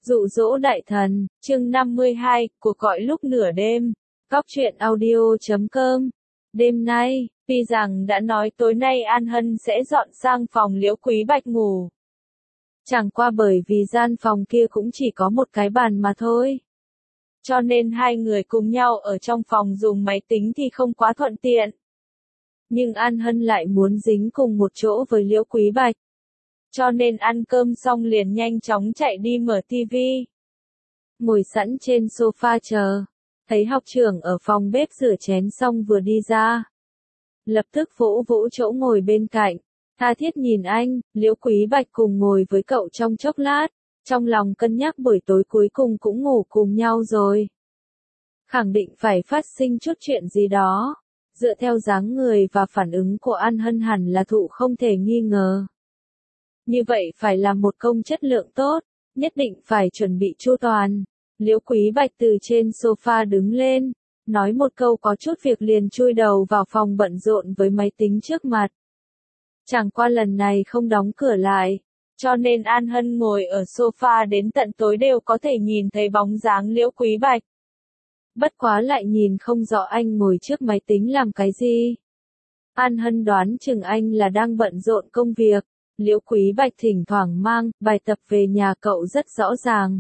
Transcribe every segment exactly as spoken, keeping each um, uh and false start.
Dụ dỗ đại thần, chương năm mươi hai, cuộc gọi lúc nửa đêm. Góc truyện audio chấm com. Đêm nay, tuy rằng đã nói tối nay An Hân sẽ dọn sang phòng Liễu Quý Bạch ngủ. Chẳng qua bởi vì gian phòng kia cũng chỉ có một cái bàn mà thôi. Cho nên hai người cùng nhau ở trong phòng dùng máy tính thì không quá thuận tiện. Nhưng An Hân lại muốn dính cùng một chỗ với Liễu Quý Bạch. Cho nên ăn cơm xong liền nhanh chóng chạy đi mở tivi. Ngồi sẵn trên sofa chờ. Thấy học trưởng ở phòng bếp rửa chén xong vừa đi ra. Lập tức vỗ vỗ chỗ ngồi bên cạnh. Tha thiết nhìn anh, Liễu Quý Bạch cùng ngồi với cậu trong chốc lát. Trong lòng cân nhắc buổi tối cuối cùng cũng ngủ cùng nhau rồi. Khẳng định phải phát sinh chút chuyện gì đó. Dựa theo dáng người và phản ứng của An Hân hẳn là thụ không thể nghi ngờ. Như vậy phải là một công chất lượng tốt, nhất định phải chuẩn bị chu toàn. Liễu Quý Bạch từ trên sofa đứng lên, nói một câu có chút việc liền chui đầu vào phòng bận rộn với máy tính trước mặt. Chẳng qua lần này không đóng cửa lại, cho nên An Hân ngồi ở sofa đến tận tối đều có thể nhìn thấy bóng dáng Liễu Quý Bạch. Bất quá lại nhìn không rõ anh ngồi trước máy tính làm cái gì. An Hân đoán chừng anh là đang bận rộn công việc. Liễu Quý Bạch thỉnh thoảng mang bài tập về nhà cậu rất rõ ràng.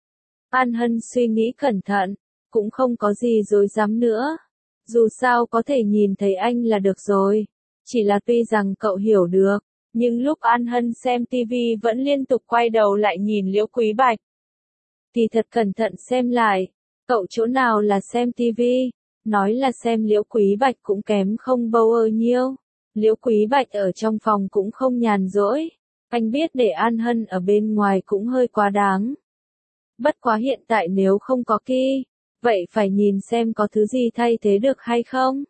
An Hân suy nghĩ cẩn thận, cũng không có gì dối dám nữa. Dù sao có thể nhìn thấy anh là được rồi. Chỉ là tuy rằng cậu hiểu được, nhưng lúc An Hân xem tivi vẫn liên tục quay đầu lại nhìn Liễu Quý Bạch. Thì thật cẩn thận xem lại, cậu chỗ nào là xem tivi, nói là xem Liễu Quý Bạch cũng kém không bao ơ nhiêu. Liễu Quý Bạch ở trong phòng cũng không nhàn rỗi. Anh biết để An Hân ở bên ngoài cũng hơi quá đáng. Bất quá hiện tại nếu không có Ki, vậy phải nhìn xem có thứ gì thay thế được hay không.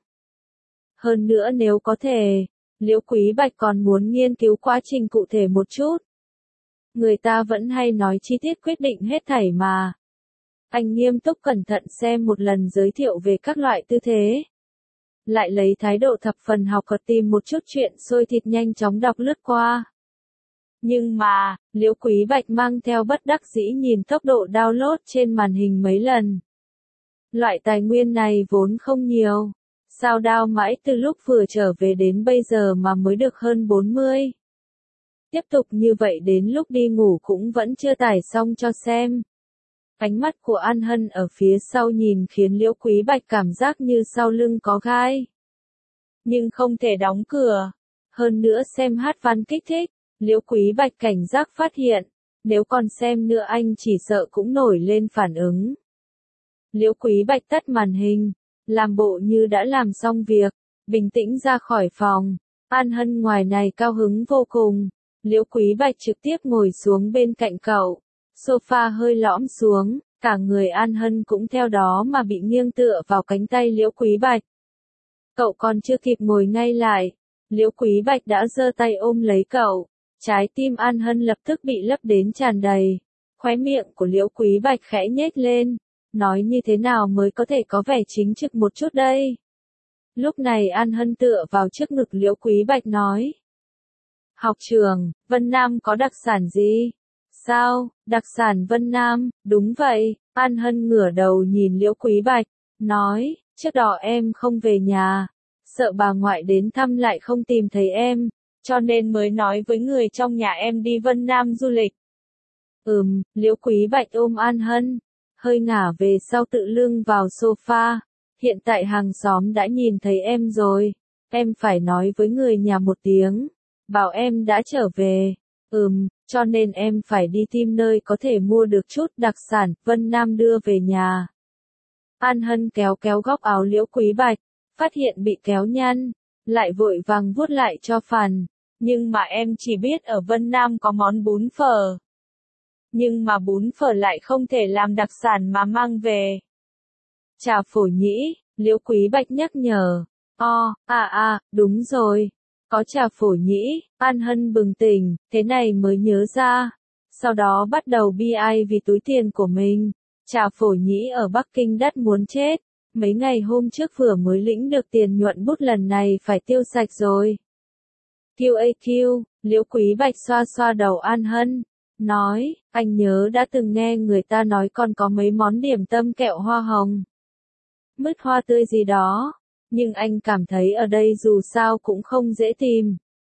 Hơn nữa nếu có thể, Liễu Quý Bạch còn muốn nghiên cứu quá trình cụ thể một chút. Người ta vẫn hay nói chi tiết quyết định hết thảy mà. Anh nghiêm túc cẩn thận xem một lần giới thiệu về các loại tư thế. Lại lấy thái độ thập phần học thuật tìm một chút chuyện sôi thịt nhanh chóng đọc lướt qua. Nhưng mà, Liễu Quý Bạch mang theo bất đắc dĩ nhìn tốc độ download trên màn hình mấy lần. Loại tài nguyên này vốn không nhiều. Sao down mãi từ lúc vừa trở về đến bây giờ mà mới được hơn bốn mươi. Tiếp tục như vậy đến lúc đi ngủ cũng vẫn chưa tải xong cho xem. Ánh mắt của An Hân ở phía sau nhìn khiến Liễu Quý Bạch cảm giác như sau lưng có gai. Nhưng không thể đóng cửa. Hơn nữa xem hát văn kích thích, Liễu Quý Bạch cảnh giác phát hiện, nếu còn xem nữa anh chỉ sợ cũng nổi lên phản ứng. Liễu Quý Bạch tắt màn hình, làm bộ như đã làm xong việc, bình tĩnh ra khỏi phòng. An Hân ngoài này cao hứng vô cùng. Liễu Quý Bạch trực tiếp ngồi xuống bên cạnh cậu. Sofa hơi lõm xuống, cả người An Hân cũng theo đó mà bị nghiêng tựa vào cánh tay Liễu Quý Bạch. Cậu còn chưa kịp ngồi ngay lại, Liễu Quý Bạch đã giơ tay ôm lấy cậu. Trái tim An Hân lập tức bị lấp đến tràn đầy. Khóe miệng của Liễu Quý Bạch khẽ nhếch lên, nói như thế nào mới có thể có vẻ chính trực một chút đây. Lúc này An Hân tựa vào trước ngực Liễu Quý Bạch nói. Học trưởng, Vân Nam có đặc sản gì? Sao, đặc sản Vân Nam, đúng vậy. An Hân ngửa đầu nhìn Liễu Quý Bạch, nói, trước đó em không về nhà, sợ bà ngoại đến thăm lại không tìm thấy em, cho nên mới nói với người trong nhà em đi Vân Nam du lịch. Ừm, Liễu Quý Bạch ôm An Hân, hơi ngả về sau tự lưng vào sofa, hiện tại hàng xóm đã nhìn thấy em rồi, em phải nói với người nhà một tiếng, bảo em đã trở về. Ừm, cho nên em phải đi tìm nơi có thể mua được chút đặc sản Vân Nam đưa về nhà. An Hân kéo kéo góc áo Liễu Quý Bạch, phát hiện bị kéo nhăn, lại vội vàng vuốt lại cho phàn. Nhưng mà em chỉ biết ở Vân Nam có món bún phở. Nhưng mà bún phở lại không thể làm đặc sản mà mang về. Trà phổ nhĩ, Liễu Quý Bạch nhắc nhở. O, à à, đúng rồi. Có trà phổ nhĩ, An Hân bừng tỉnh, thế này mới nhớ ra. Sau đó bắt đầu bi ai vì túi tiền của mình. Trà phổ nhĩ ở Bắc Kinh đắt muốn chết. Mấy ngày hôm trước vừa mới lĩnh được tiền nhuận bút lần này phải tiêu sạch rồi. quy a quy, Liễu Quý Bạch xoa xoa đầu An Hân. nói, anh nhớ đã từng nghe người ta nói còn có mấy món điểm tâm kẹo hoa hồng, mứt hoa tươi gì đó, nhưng anh cảm thấy ở đây dù sao cũng không dễ tìm.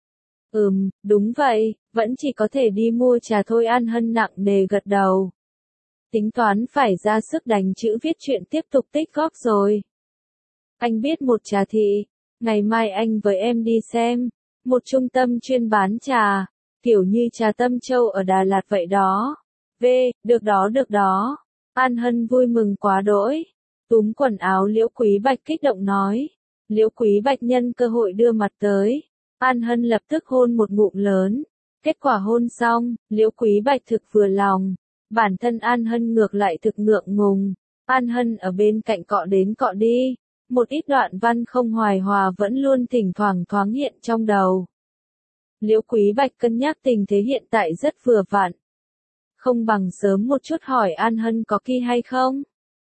Ừm, đúng vậy, vẫn chỉ có thể đi mua trà thôi. An Hân nặng nề gật đầu. Tính toán phải ra sức đánh chữ viết truyện tiếp tục tích góp rồi. Anh biết một trà thị, ngày mai anh với em đi xem, một trung tâm chuyên bán trà, kiểu như trà Tâm Châu ở Đà Lạt vậy đó. V, được đó được đó. An Hân vui mừng quá đỗi. Túm quần áo Liễu Quý Bạch kích động nói. Liễu Quý Bạch nhân cơ hội đưa mặt tới. An Hân lập tức hôn một ngụm lớn. Kết quả hôn xong, Liễu Quý Bạch thực vừa lòng. Bản thân An Hân ngược lại thực ngượng ngùng. An Hân ở bên cạnh cọ đến cọ đi. Một ít đoạn văn không hài hòa vẫn luôn thỉnh thoảng thoáng hiện trong đầu. Liễu Quý Bạch cân nhắc tình thế hiện tại rất vừa vặn. Không bằng sớm một chút hỏi An Hân có kỳ hay không?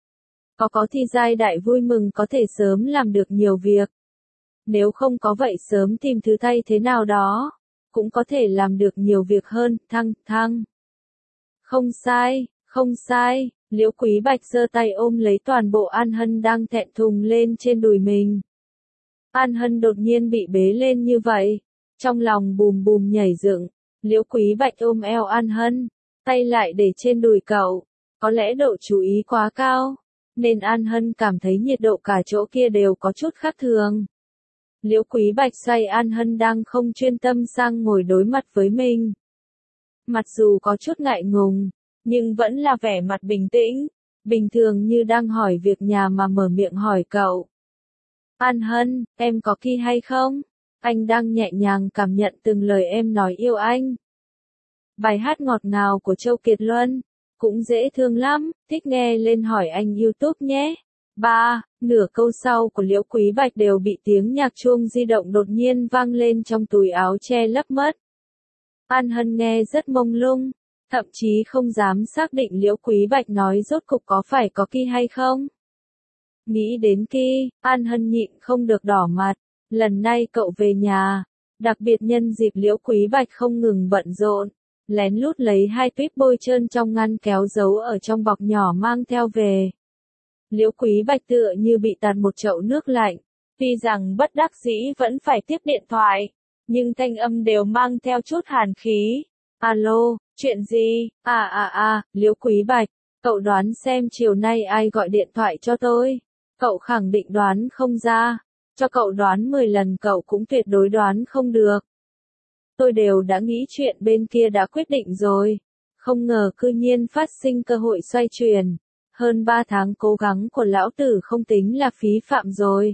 Có có thì giai đại vui mừng có thể sớm làm được nhiều việc. Nếu không có vậy sớm tìm thứ thay thế nào đó, cũng có thể làm được nhiều việc hơn, thăng, thăng. Không sai, không sai, Liễu Quý Bạch giơ tay ôm lấy toàn bộ An Hân đang thẹn thùng lên trên đùi mình. An Hân đột nhiên bị bế lên như vậy, trong lòng bùm bùm nhảy dựng. Liễu Quý Bạch ôm eo An Hân, tay lại để trên đùi cậu, có lẽ độ chú ý quá cao, nên An Hân cảm thấy nhiệt độ cả chỗ kia đều có chút khác thường. Liễu Quý Bạch xoay An Hân đang không chuyên tâm sang ngồi đối mặt với mình. Mặc dù có chút ngại ngùng, nhưng vẫn là vẻ mặt bình tĩnh, bình thường như đang hỏi việc nhà mà mở miệng hỏi cậu. An Hân, em có kỳ hay không? Anh đang nhẹ nhàng cảm nhận từng lời em nói yêu anh. Bài hát ngọt ngào của Châu Kiệt Luân, cũng dễ thương lắm, thích nghe lên hỏi anh YouTube nhé. Ba, nửa câu sau của Liễu Quý Bạch đều bị tiếng nhạc chuông di động đột nhiên vang lên trong túi áo che lấp mất. An Hân nghe rất mông lung, thậm chí không dám xác định Liễu Quý Bạch nói rốt cục có phải có kỳ hay không. Nghĩ đến kỳ, An Hân nhịn không được đỏ mặt. Lần này cậu về nhà, đặc biệt nhân dịp Liễu Quý Bạch không ngừng bận rộn, lén lút lấy hai tuyếp bôi trơn trong ngăn kéo giấu ở trong bọc nhỏ mang theo về. Liễu Quý Bạch tựa như bị tạt một chậu nước lạnh, tuy rằng bất đắc dĩ vẫn phải tiếp điện thoại, nhưng thanh âm đều mang theo chút hàn khí. Alo, chuyện gì? À à à, Liễu Quý Bạch, cậu đoán xem chiều nay ai gọi điện thoại cho tôi? Cậu khẳng định đoán không ra. Cho cậu đoán mười lần cậu cũng tuyệt đối đoán không được. Tôi đều đã nghĩ chuyện bên kia đã quyết định rồi. Không ngờ cư nhiên phát sinh cơ hội xoay chuyển. Hơn ba tháng cố gắng của lão tử không tính là phí phạm rồi.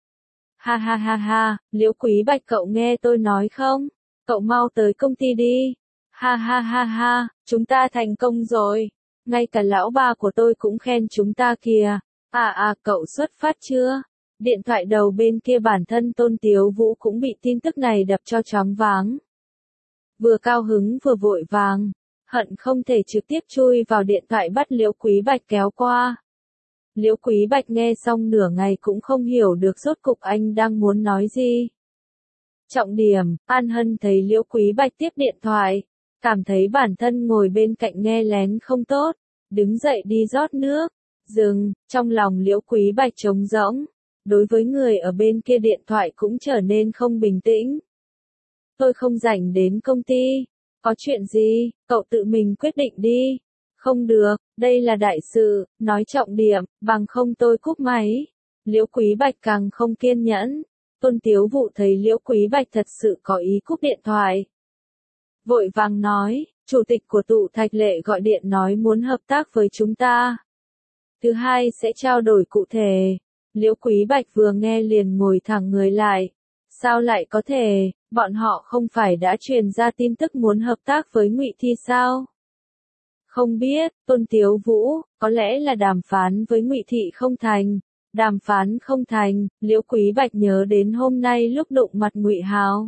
Ha ha ha ha, Liễu Quý Bạch cậu nghe tôi nói không? Cậu mau tới công ty đi. Ha ha ha ha, chúng ta thành công rồi. Ngay cả lão ba của tôi cũng khen chúng ta kìa. À à, cậu xuất phát chưa? Điện thoại đầu bên kia bản thân Tôn Tiếu Vũ cũng bị tin tức này đập cho choáng váng. Vừa cao hứng vừa vội vàng, hận không thể trực tiếp chui vào điện thoại bắt Liễu Quý Bạch kéo qua. Liễu Quý Bạch nghe xong nửa ngày cũng không hiểu được rốt cục anh đang muốn nói gì. Trọng điểm, An Hân thấy Liễu Quý Bạch tiếp điện thoại, cảm thấy bản thân ngồi bên cạnh nghe lén không tốt, đứng dậy đi rót nước, dừng, trong lòng Liễu Quý Bạch trống rỗng. Đối với người ở bên kia điện thoại cũng trở nên không bình tĩnh. Tôi không rảnh đến công ty. Có chuyện gì, cậu tự mình quyết định đi. Không được, đây là đại sự, nói trọng điểm, bằng không tôi cúp máy. Liễu Quý Bạch càng không kiên nhẫn. Tôn Tiếu Vũ thấy Liễu Quý Bạch thật sự có ý cúp điện thoại. Vội vàng nói, chủ tịch của tụ Thạch Lệ gọi điện nói muốn hợp tác với chúng ta. Thứ hai sẽ trao đổi cụ thể. Liễu Quý Bạch vừa nghe liền ngồi thẳng người lại. Sao lại có thể, bọn họ không phải đã truyền ra tin tức muốn hợp tác với Ngụy Thi sao? Không biết, Tôn Tiếu Vũ, có lẽ là đàm phán với Ngụy Thị không thành. Đàm phán không thành, Liễu Quý Bạch nhớ đến hôm nay lúc đụng mặt Ngụy Hào.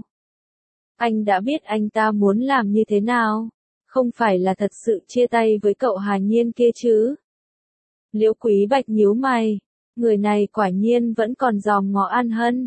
Anh đã biết anh ta muốn làm như thế nào, không phải là thật sự chia tay với cậu Hà Nhiên kia chứ? Liễu Quý Bạch nhíu mày. Người này quả nhiên vẫn còn dòm ngó An Hân.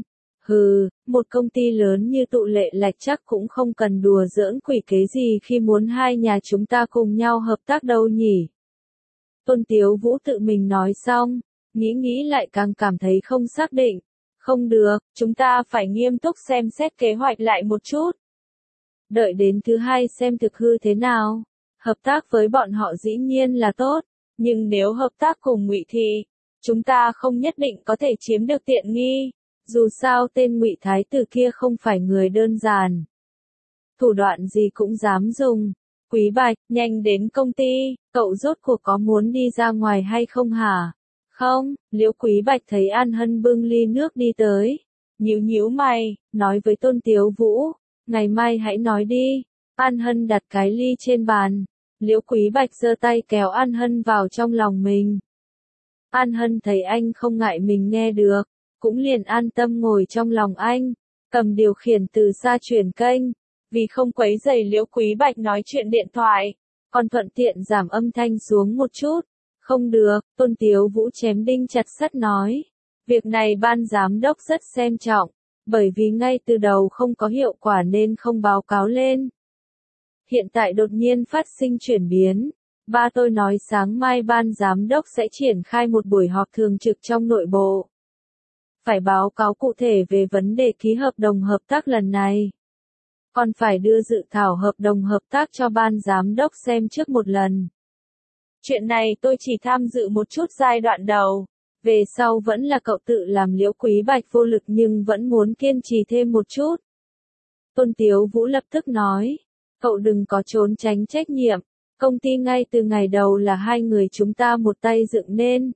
Hừ, một công ty lớn như Tụ Lệ Lạch chắc cũng không cần đùa giỡn quỷ kế gì khi muốn hai nhà chúng ta cùng nhau hợp tác đâu nhỉ. Tôn Tiếu Vũ tự mình nói xong, nghĩ nghĩ lại càng cảm thấy không xác định. Không được, chúng ta phải nghiêm túc xem xét kế hoạch lại một chút. Đợi đến thứ hai xem thực hư thế nào. Hợp tác với bọn họ dĩ nhiên là tốt, nhưng nếu hợp tác cùng Ngụy Thị, chúng ta không nhất định có thể chiếm được tiện nghi. Dù sao tên Ngụy Thái tử kia không phải người đơn giản. Thủ đoạn gì cũng dám dùng. Quý Bạch, nhanh đến công ty, cậu rốt cuộc có muốn đi ra ngoài hay không hả? Không, Liễu Quý Bạch thấy An Hân bưng ly nước đi tới. Nhíu nhíu mày, nói với Tôn Tiếu Vũ, ngày mai hãy nói đi. An Hân đặt cái ly trên bàn. Liễu Quý Bạch giơ tay kéo An Hân vào trong lòng mình. An Hân thấy anh không ngại mình nghe được, cũng liền an tâm ngồi trong lòng anh, cầm điều khiển từ xa chuyển kênh, vì không quấy rầy Liễu Quý Bạch nói chuyện điện thoại, còn thuận tiện giảm âm thanh xuống một chút. Không được, Tôn Tiếu Vũ chém đinh chặt sắt nói. Việc này ban giám đốc rất xem trọng, bởi vì ngay từ đầu không có hiệu quả nên không báo cáo lên. Hiện tại đột nhiên phát sinh chuyển biến. Ba tôi nói sáng mai ban giám đốc sẽ triển khai một buổi họp thường trực trong nội bộ. Phải báo cáo cụ thể về vấn đề ký hợp đồng hợp tác lần này. Còn phải đưa dự thảo hợp đồng hợp tác cho ban giám đốc xem trước một lần. Chuyện này tôi chỉ tham dự một chút giai đoạn đầu. Về sau vẫn là cậu tự làm. Liễu Quý Bạch vô lực nhưng vẫn muốn kiên trì thêm một chút. Tôn Tiếu Vũ lập tức nói. Cậu đừng có trốn tránh trách nhiệm. Công ty ngay từ ngày đầu là hai người chúng ta một tay dựng nên.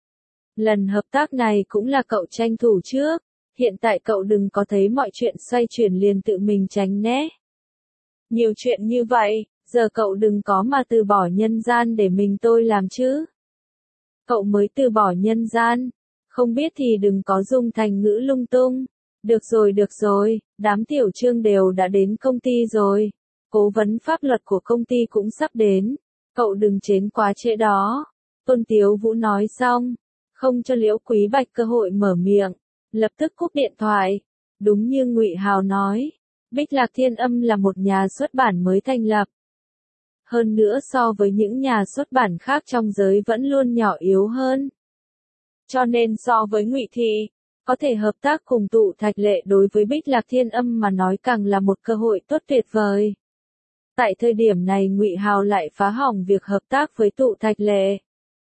Lần hợp tác này cũng là cậu tranh thủ trước. Hiện tại cậu đừng có thấy mọi chuyện xoay chuyển liền tự mình tránh né. Nhiều chuyện như vậy, giờ cậu đừng có mà từ bỏ nhân gian để mình tôi làm chứ. Cậu mới từ bỏ nhân gian. Không biết thì đừng có dùng thành ngữ lung tung. Được rồi được rồi, đám tiểu trương đều đã đến công ty rồi. Cố vấn pháp luật của công ty cũng sắp đến. Cậu đừng chến quá trễ đó. Tôn Tiếu Vũ nói xong, không cho Liễu Quý Bạch cơ hội mở miệng, lập tức cúp điện thoại. Đúng như Ngụy Hào nói, Bích Lạc Thiên Âm là một nhà xuất bản mới thành lập. Hơn nữa so với những nhà xuất bản khác trong giới vẫn luôn nhỏ yếu hơn. Cho nên so với Ngụy Thị, có thể hợp tác cùng Tụ Thạch Lệ đối với Bích Lạc Thiên Âm mà nói càng là một cơ hội tốt tuyệt vời. Tại thời điểm này Ngụy Hào lại phá hỏng việc hợp tác với Tụ Thạch Lệ.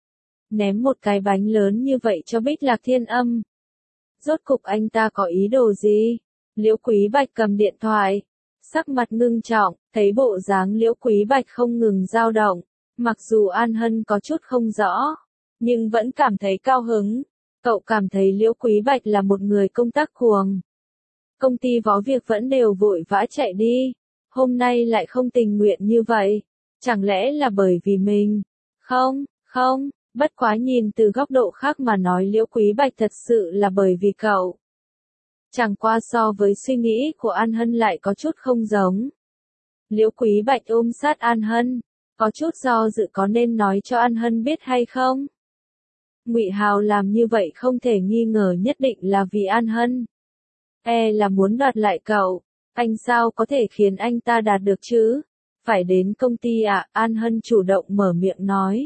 Ném một cái bánh lớn như vậy cho Bích Lạc Thiên Âm. Rốt cục anh ta có ý đồ gì? Liễu Quý Bạch cầm điện thoại, sắc mặt ngưng trọng, thấy bộ dáng Liễu Quý Bạch không ngừng dao động. Mặc dù An Hân có chút không rõ, nhưng vẫn cảm thấy cao hứng. Cậu cảm thấy Liễu Quý Bạch là một người công tác cuồng. Công ty vó việc vẫn đều vội vã chạy đi. Hôm nay lại không tình nguyện như vậy. Chẳng lẽ là bởi vì mình? Không, không, bất quá nhìn từ góc độ khác mà nói Liễu Quý Bạch thật sự là bởi vì cậu. Chẳng qua so với suy nghĩ của An Hân lại có chút không giống. Liễu Quý Bạch ôm sát An Hân, có chút do dự có nên nói cho An Hân biết hay không? Ngụy Hào làm như vậy không thể nghi ngờ nhất định là vì An Hân. E là muốn đoạt lại cậu. Anh sao có thể khiến anh ta đạt được chứ? Phải đến công ty ạ, à? An Hân chủ động mở miệng nói.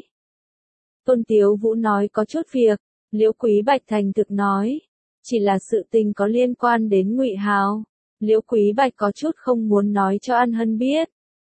Tôn Tiếu Vũ nói có chút việc. Liễu Quý Bạch thành thực nói. Chỉ là sự tình có liên quan đến Ngụy Hào. Liễu Quý Bạch có chút không muốn nói cho An Hân biết.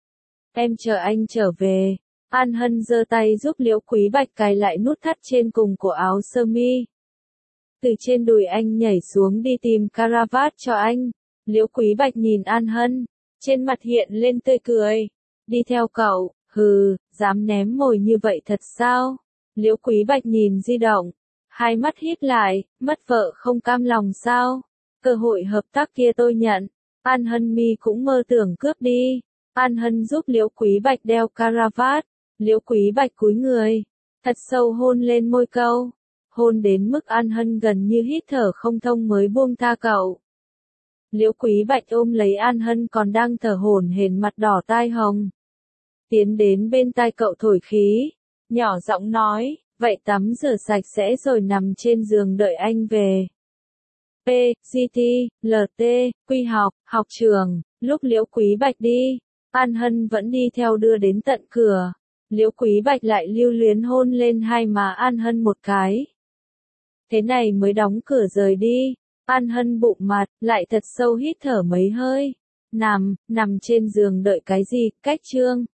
Em chờ anh trở về. An Hân giơ tay giúp Liễu Quý Bạch cài lại nút thắt trên cùng của áo sơ mi. Từ trên đùi anh nhảy xuống đi tìm caravat cho anh. Liễu Quý Bạch nhìn An Hân, trên mặt hiện lên tươi cười. Đi theo cậu, hừ, dám ném mồi như vậy thật sao? Liễu Quý Bạch nhìn di động, hai mắt híp lại, mất vợ không cam lòng sao? Cơ hội hợp tác kia tôi nhận. An Hân mi cũng mơ tưởng cướp đi. An Hân giúp Liễu Quý Bạch đeo caravat. Liễu Quý Bạch cúi người, thật sâu hôn lên môi câu. Hôn đến mức An Hân gần như hít thở không thông mới buông tha cậu. Liễu Quý Bạch ôm lấy An Hân còn đang thở hổn hển mặt đỏ tai hồng. Tiến đến bên tai cậu thổi khí, nhỏ giọng nói, vậy tắm rửa sạch sẽ rồi nằm trên giường đợi anh về. P, giê tê, lờ tê, quy học, học trường, lúc Liễu Quý Bạch đi, An Hân vẫn đi theo đưa đến tận cửa. Liễu Quý Bạch lại lưu luyến hôn lên hai má An Hân một cái. Thế này mới đóng cửa rời đi. An Hân bụng mặt, lại thật sâu hít thở mấy hơi. Nằm, nằm trên giường đợi cái gì, cách chương.